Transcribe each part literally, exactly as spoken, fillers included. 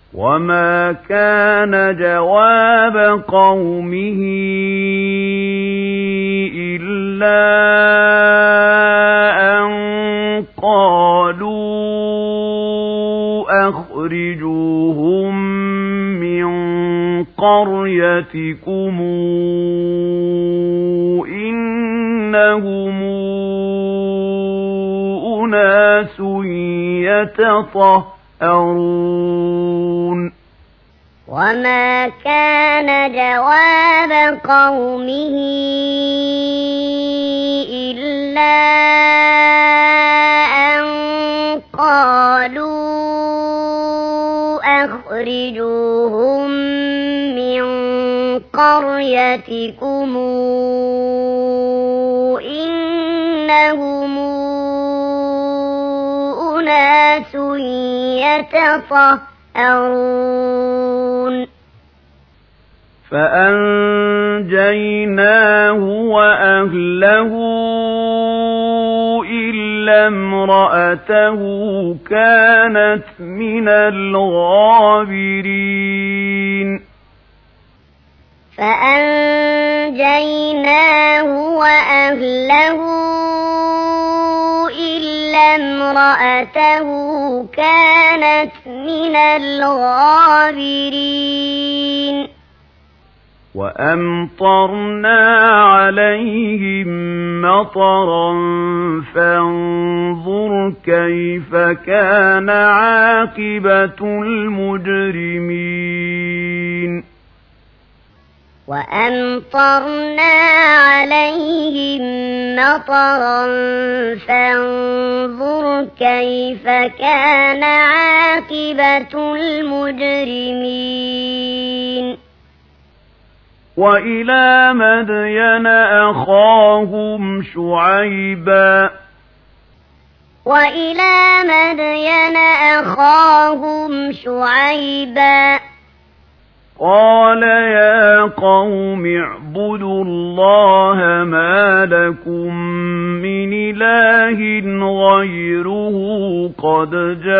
وما كان جواب قومه إلا أن قالوا أخرجوهم من قريتكم إنهم أناس يتطهرون وما كان جواب قومه إلا أن قالوا أخرجوهم من قريتكم إنهم أناس يتطهرون فأنجيناه وأهله إلا امرأته كانت من الغابرين فأنجيناه وأهله إلا امرأته كانت من الغابرين وأمطرنا عليهم مطرا فانظر كيف كان عاقبة المجرمين وأمطرنا عليهم مطرا فانظر كيف كان عاقبة المجرمين وإلى مدين أخاهم شعيبا وإلى مدين أخاهم شعيبا قال يا قوم اعبدوا الله ما لكم من إله غيره قد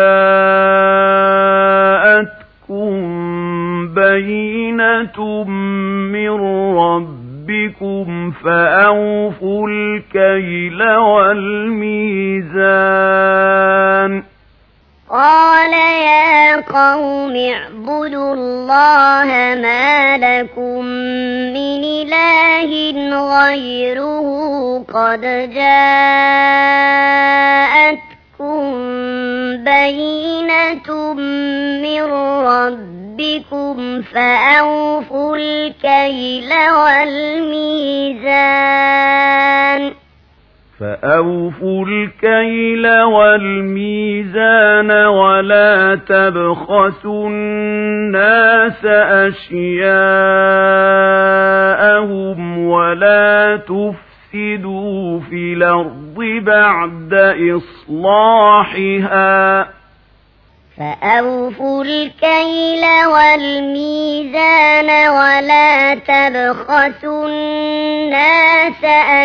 جاءتكم بينة من ربكم فأوفوا الكيل والميزان قال يا قوم اعبدوا الله ما لكم من إله غيره قد جاءتكم بينة من ربكم فأوفوا الكيل والميزان فأوفوا الكيل والميزان ولا تبخسوا الناس أشياءهم ولا تفسدوا في الأرض بعد إصلاحها فأوفوا الكيل والميزان ولا تبخسوا الناس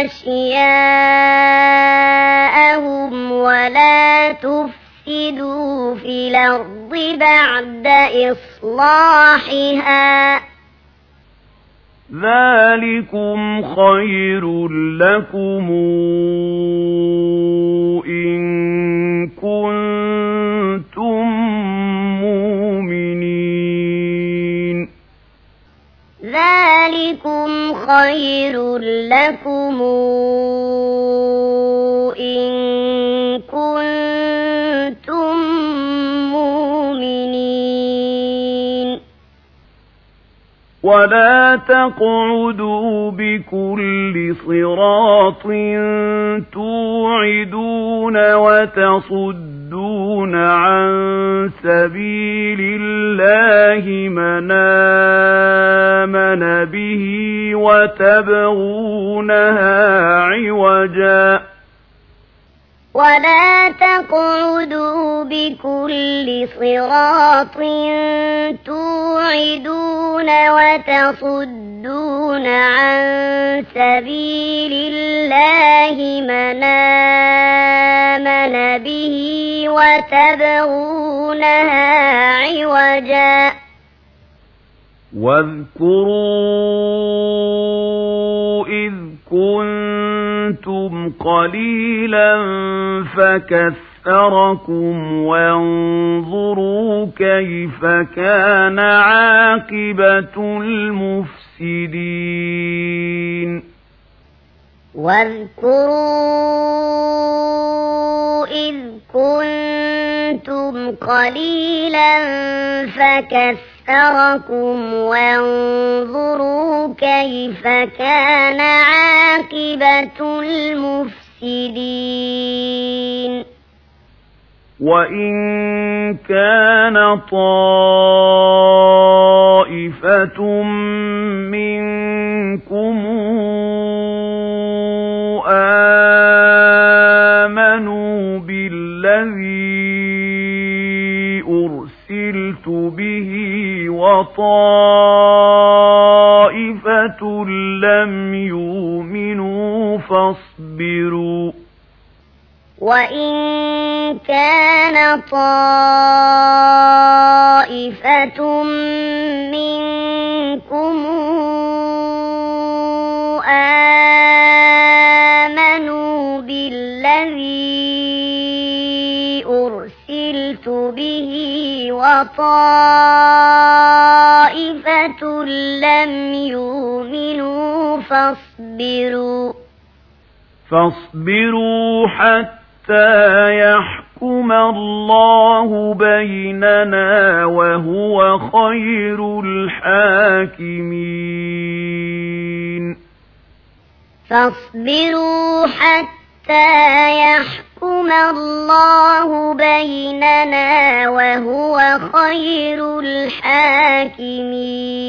أشياءهم ولا تفسدوا في الأرض بعد إصلاحها ذلكم خير لكم إن كنتم مؤمنين ذلكم خير لكم إن كنتم مؤمنين ولا تقعدوا بكل صراط توعدون وتصدون عن سبيل الله من آمن به وتبغونها عوجا ولا تقعدوا بكل صراط توعدون وتصدون عن سبيل الله من آمن به وتبغونها عوجا واذكروا إذ كنتم قليلا فكثركم وانظروا كيف كان عاقبة المفسدين واذكروا إذ كنتم قليلا فكثركم وانظروا كيف كان عاقبة المفسدين وإن كان طائفة منكم آمنوا بالذي أرسلت به وطائفة لم يؤمنوا فاصبروا وإن كان طائفة منكم آمنوا بالذي أرسلت به وطائفة لم يؤمنوا فاصبروا فاصبروا حتى يحكم الله بيننا وهو خير الحاكمين فاصبروا حتى يحكم الله بيننا وهو خير الحاكمين